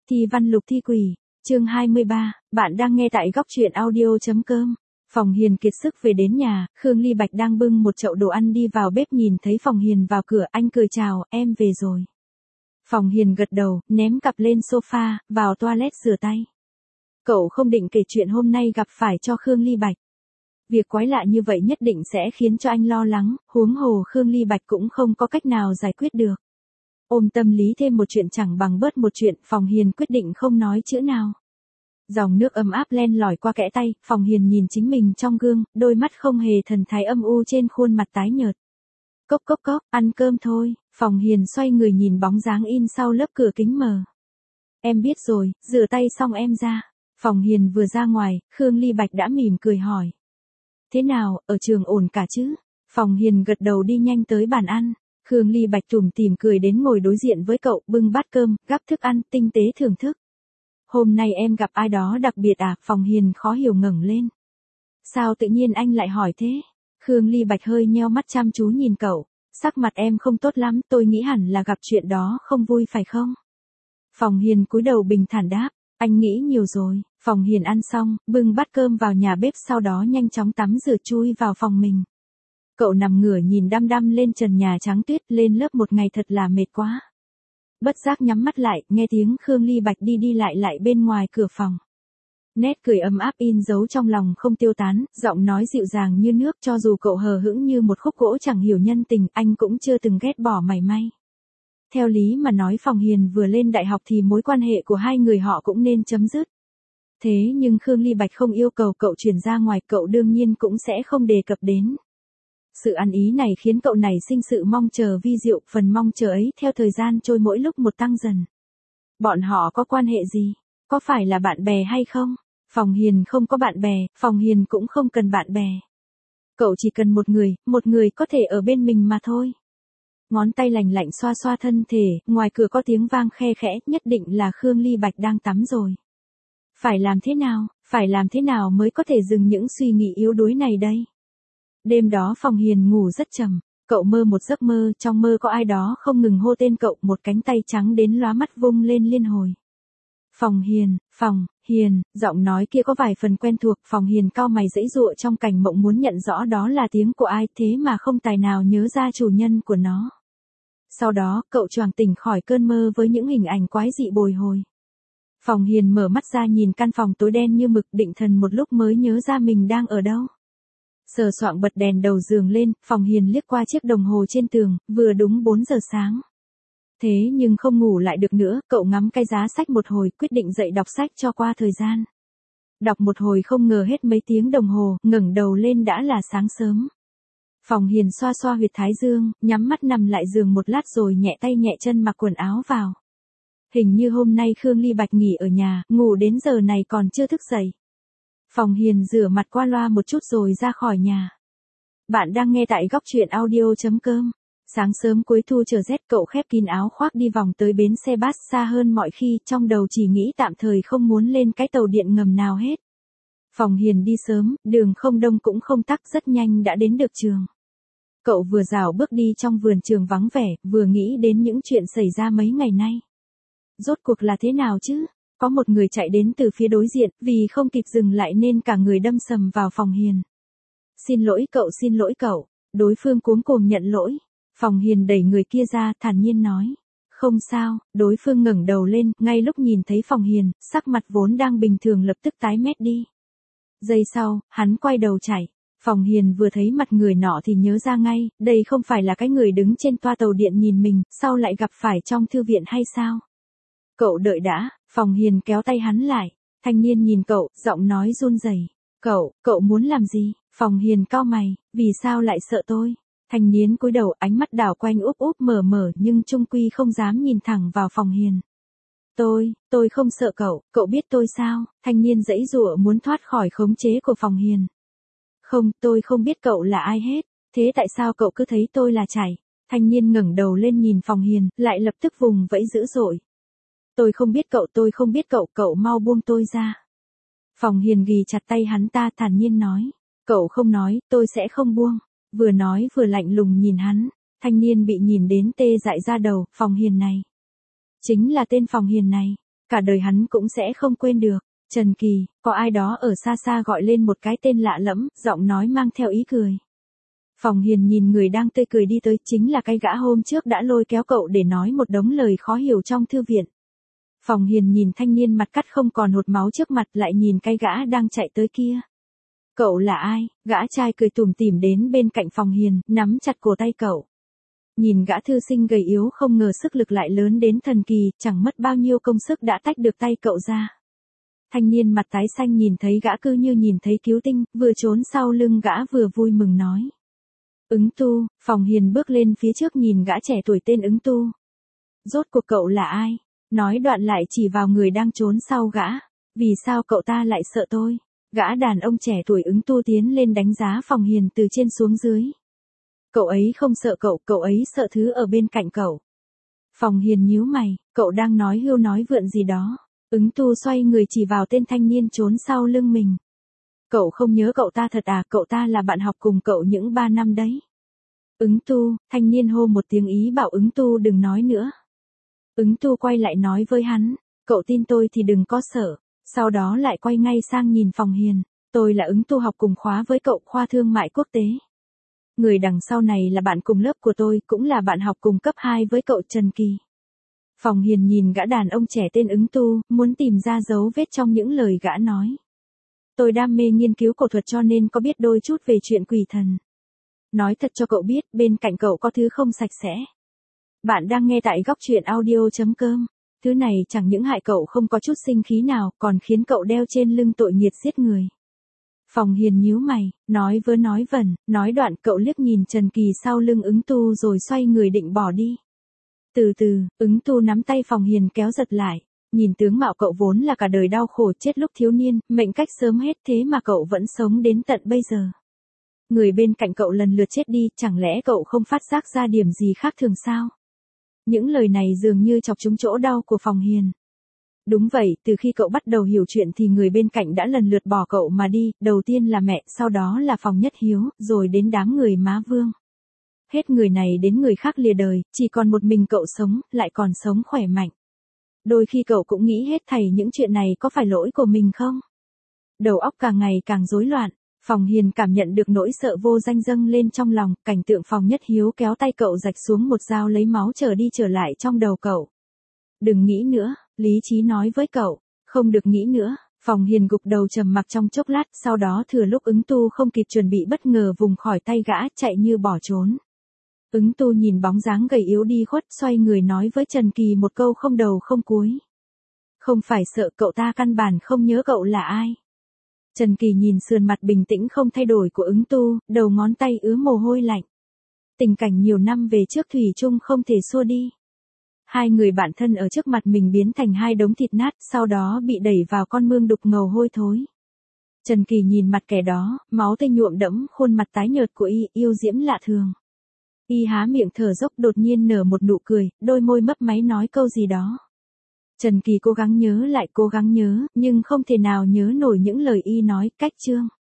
Thi văn lục thi quỷ, chương 23, bạn đang nghe tại góc truyện audio.com. Phòng Hiền kiệt sức về đến nhà, Khương Ly Bạch đang bưng một chậu đồ ăn đi vào bếp nhìn thấy Phòng Hiền vào cửa, anh cười chào, em về rồi. Phòng Hiền gật đầu, ném cặp lên sofa, vào toilet rửa tay. Cậu không định kể chuyện hôm nay gặp phải cho Khương Ly Bạch. Việc quái lạ như vậy nhất định sẽ khiến cho anh lo lắng, huống hồ Khương Ly Bạch cũng không có cách nào giải quyết được. Ôm tâm lý thêm một chuyện chẳng bằng bớt một chuyện, Phòng Hiền quyết định không nói chữ nào. Dòng nước ấm áp len lỏi qua kẽ tay, Phòng Hiền nhìn chính mình trong gương, đôi mắt không hề thần thái âm u trên khuôn mặt tái nhợt. Cốc cốc cốc, ăn cơm thôi, Phòng Hiền xoay người nhìn bóng dáng in sau lớp cửa kính mờ. Em biết rồi, rửa tay xong em ra. Phòng Hiền vừa ra ngoài, Khương Ly Bạch đã mỉm cười hỏi. Thế nào, ở trường ổn cả chứ? Phòng Hiền gật đầu đi nhanh tới bàn ăn. Khương Ly Bạch tủm tỉm cười đến ngồi đối diện với cậu, bưng bát cơm, gắp thức ăn, tinh tế thưởng thức. Hôm nay em gặp ai đó đặc biệt à? Phòng Hiền khó hiểu ngẩng lên. Sao tự nhiên anh lại hỏi thế? Khương Ly Bạch hơi nheo mắt chăm chú nhìn cậu. Sắc mặt em không tốt lắm, tôi nghĩ hẳn là gặp chuyện đó không vui phải không? Phòng Hiền cúi đầu bình thản đáp. Anh nghĩ nhiều rồi. Phòng Hiền ăn xong, bưng bát cơm vào nhà bếp, sau đó nhanh chóng tắm rửa chui vào phòng mình. Cậu nằm ngửa nhìn đăm đăm lên trần nhà trắng tuyết, lên lớp một ngày thật là mệt quá. Bất giác nhắm mắt lại, nghe tiếng Khương Ly Bạch đi đi lại bên ngoài cửa phòng. Nét cười ấm áp in dấu trong lòng không tiêu tán, giọng nói dịu dàng như nước, cho dù cậu hờ hững như một khúc gỗ chẳng hiểu nhân tình, anh cũng chưa từng ghét bỏ mảy may. Theo lý mà nói Phòng Hiền vừa lên đại học thì mối quan hệ của hai người họ cũng nên chấm dứt. Thế nhưng Khương Ly Bạch không yêu cầu cậu chuyển ra ngoài, cậu đương nhiên cũng sẽ không đề cập đến. Sự ăn ý này khiến cậu nảy sinh sự mong chờ vi diệu, phần mong chờ ấy theo thời gian trôi mỗi lúc một tăng dần. Bọn họ có quan hệ gì? Có phải là bạn bè hay không? Phòng Hiền không có bạn bè, Phòng Hiền cũng không cần bạn bè. Cậu chỉ cần một người có thể ở bên mình mà thôi. Ngón tay lành lạnh xoa xoa thân thể, ngoài cửa có tiếng vang khe khẽ, nhất định là Khương Ly Bạch đang tắm rồi. Phải làm thế nào mới có thể dừng những suy nghĩ yếu đuối này đây? Đêm đó Phòng Hiền ngủ rất trầm, cậu mơ một giấc mơ, trong mơ có ai đó không ngừng hô tên cậu, một cánh tay trắng đến lóa mắt vung lên liên hồi. Phòng Hiền, giọng nói kia có vài phần quen thuộc, Phòng Hiền cau mày giãy giụa trong cảnh mộng muốn nhận rõ đó là tiếng của ai, thế mà không tài nào nhớ ra chủ nhân của nó. Sau đó, cậu choàng tỉnh khỏi cơn mơ với những hình ảnh quái dị bồi hồi. Phòng Hiền mở mắt ra nhìn căn phòng tối đen như mực, định thần một lúc mới nhớ ra mình đang ở đâu. Sờ soạng bật đèn đầu giường lên, Phòng Hiền liếc qua chiếc đồng hồ trên tường, vừa đúng 4 giờ sáng. Thế nhưng không ngủ lại được nữa, cậu ngắm cái giá sách một hồi, quyết định dậy đọc sách cho qua thời gian. Đọc một hồi không ngờ hết mấy tiếng đồng hồ, ngẩng đầu lên đã là sáng sớm. Phòng Hiền xoa xoa huyệt thái dương, nhắm mắt nằm lại giường một lát rồi nhẹ tay nhẹ chân mặc quần áo vào. Hình như hôm nay Khương Ly Bạch nghỉ ở nhà, ngủ đến giờ này còn chưa thức dậy. Phòng Hiền rửa mặt qua loa một chút rồi ra khỏi nhà. Bạn đang nghe tại góc truyện audio.com. Sáng sớm cuối thu trời rét, cậu khép kín áo khoác đi vòng tới bến xe bus, xa hơn mọi khi, trong đầu chỉ nghĩ tạm thời không muốn lên cái tàu điện ngầm nào hết. Phòng Hiền đi sớm, đường không đông cũng không tắc, rất nhanh đã đến được trường. Cậu vừa rảo bước đi trong vườn trường vắng vẻ, vừa nghĩ đến những chuyện xảy ra mấy ngày nay. Rốt cuộc là thế nào chứ? Có một người chạy đến từ phía đối diện, vì không kịp dừng lại nên cả người đâm sầm vào Phòng Hiền. Xin lỗi cậu. Đối phương cuống cuồng nhận lỗi. Phòng Hiền đẩy người kia ra, thản nhiên nói. Không sao. Đối phương ngẩng đầu lên, ngay lúc nhìn thấy Phòng Hiền, sắc mặt vốn đang bình thường lập tức tái mét đi. Giây sau, hắn quay đầu chạy. Phòng Hiền vừa thấy mặt người nọ thì nhớ ra ngay, đây không phải là cái người đứng trên toa tàu điện nhìn mình, sao lại gặp phải trong thư viện hay sao? Cậu đợi đã, Phòng Hiền kéo tay hắn lại. Thanh niên nhìn cậu, giọng nói run rẩy. Cậu muốn làm gì? Phòng Hiền cau mày, vì sao lại sợ tôi? Thanh niên cúi đầu, ánh mắt đảo quanh úp úp mở mở nhưng trung quy không dám nhìn thẳng vào Phòng Hiền. Tôi không sợ cậu biết tôi sao? Thanh niên giãy giụa muốn thoát khỏi khống chế của Phòng Hiền. Không, tôi không biết cậu là ai hết, thế tại sao cậu cứ thấy tôi là chảy? Thanh niên ngẩng đầu lên nhìn Phòng Hiền, lại lập tức vùng vẫy dữ dội. Tôi không biết cậu, cậu mau buông tôi ra. Phòng Hiền ghì chặt tay hắn ta, thản nhiên nói. Cậu không nói, tôi sẽ không buông. Vừa nói vừa lạnh lùng nhìn hắn. Thanh niên bị nhìn đến tê dại ra đầu, Phòng Hiền này. Chính là tên Phòng Hiền này. Cả đời hắn cũng sẽ không quên được. Trần Kỳ, có ai đó ở xa xa gọi lên một cái tên lạ lẫm, giọng nói mang theo ý cười. Phòng Hiền nhìn người đang tươi cười đi tới, chính là cái gã hôm trước đã lôi kéo cậu để nói một đống lời khó hiểu trong thư viện. Phòng Hiền nhìn thanh niên mặt cắt không còn hột máu trước mặt, lại nhìn cái gã đang chạy tới kia. Cậu là ai? Gã trai cười tủm tỉm đến bên cạnh Phòng Hiền, nắm chặt cổ tay cậu. Nhìn gã thư sinh gầy yếu không ngờ sức lực lại lớn đến thần kỳ, chẳng mất bao nhiêu công sức đã tách được tay cậu ra. Thanh niên mặt tái xanh nhìn thấy gã cứ như nhìn thấy cứu tinh, vừa trốn sau lưng gã vừa vui mừng nói. Ứng Tu. Phòng Hiền bước lên phía trước nhìn gã trẻ tuổi tên Ứng Tu. Rốt cuộc cậu là ai? Nói đoạn lại chỉ vào người đang trốn sau gã. Vì sao cậu ta lại sợ tôi? Gã đàn ông trẻ tuổi Ứng Tu tiến lên đánh giá Phòng Hiền từ trên xuống dưới. Cậu ấy không sợ cậu ấy sợ thứ ở bên cạnh cậu. Phòng Hiền nhíu mày, cậu đang nói hưu nói vượn gì đó. Ứng Tu xoay người chỉ vào tên thanh niên trốn sau lưng mình. Cậu không nhớ cậu ta thật à? Cậu ta là bạn học cùng cậu những 3 năm đấy. Ứng Tu. Thanh niên hô một tiếng ý bảo Ứng Tu đừng nói nữa. Ứng Tu quay lại nói với hắn, cậu tin tôi thì đừng có sợ. Sau đó lại quay ngay sang nhìn Phòng Hiền. Tôi là Ứng Tu học cùng khóa với cậu khoa thương mại quốc tế. Người đằng sau này là bạn cùng lớp của tôi, cũng là bạn học cùng cấp 2 với cậu Trần Kỳ. Phòng Hiền nhìn gã đàn ông trẻ tên Ứng Tu, muốn tìm ra dấu vết trong những lời gã nói. Tôi đam mê nghiên cứu cổ thuật cho nên có biết đôi chút về chuyện quỷ thần. Nói thật cho cậu biết, bên cạnh cậu có thứ không sạch sẽ. Bạn đang nghe tại góc truyện audio.com. Thứ này chẳng những hại cậu không có chút sinh khí nào, còn khiến cậu đeo trên lưng tội nghiệt giết người. Phòng Hiền nhíu mày, nói vớ nói vẩn, nói đoạn cậu liếc nhìn Trần Kỳ sau lưng Ứng Tu rồi xoay người định bỏ đi. Từ từ, Ứng Tu nắm tay Phòng Hiền kéo giật lại. Nhìn tướng mạo cậu vốn là cả đời đau khổ chết lúc thiếu niên, mệnh cách sớm hết thế mà cậu vẫn sống đến tận bây giờ. Người bên cạnh cậu lần lượt chết đi, chẳng lẽ cậu không phát giác ra điểm gì khác thường sao? Những lời này dường như chọc trúng chỗ đau của Phòng Hiền. Đúng vậy, từ khi cậu bắt đầu hiểu chuyện thì người bên cạnh đã lần lượt bỏ cậu mà đi, đầu tiên là mẹ, sau đó là Phòng Nhất Hiếu, rồi đến đám người Má Vương. Hết người này đến người khác lìa đời, chỉ còn một mình cậu sống, lại còn sống khỏe mạnh. Đôi khi cậu cũng nghĩ hết thảy những chuyện này có phải lỗi của mình không? Đầu óc càng ngày càng rối loạn, Phòng Hiền cảm nhận được nỗi sợ vô danh dâng lên trong lòng, cảnh tượng Phòng Nhất Hiếu kéo tay cậu rạch xuống một dao lấy máu trở đi trở lại trong đầu cậu. Đừng nghĩ nữa, lý trí nói với cậu, không được nghĩ nữa. Phòng Hiền gục đầu trầm mặc trong chốc lát, sau đó thừa lúc Ứng Tu không kịp chuẩn bị bất ngờ vùng khỏi tay gã, chạy như bỏ trốn. Ứng Tu nhìn bóng dáng gầy yếu đi khuất, xoay người nói với Trần Kỳ một câu không đầu không cuối. Không phải sợ, cậu ta căn bản không nhớ cậu là ai. Trần Kỳ nhìn sườn mặt bình tĩnh không thay đổi của Ứng Tu, đầu ngón tay ứa mồ hôi lạnh. Tình cảnh nhiều năm về trước thủy chung không thể xua đi. Hai người bạn thân ở trước mặt mình biến thành hai đống thịt nát, sau đó bị đẩy vào con mương đục ngầu hôi thối. Trần Kỳ nhìn mặt kẻ đó, máu tươi nhuộm đẫm khuôn mặt tái nhợt của y, yêu diễm lạ thường. Y há miệng thở dốc đột nhiên nở một nụ cười, đôi môi mấp máy nói câu gì đó. Trần Kỳ cố gắng nhớ, nhưng không thể nào nhớ nổi những lời y nói, cách chương.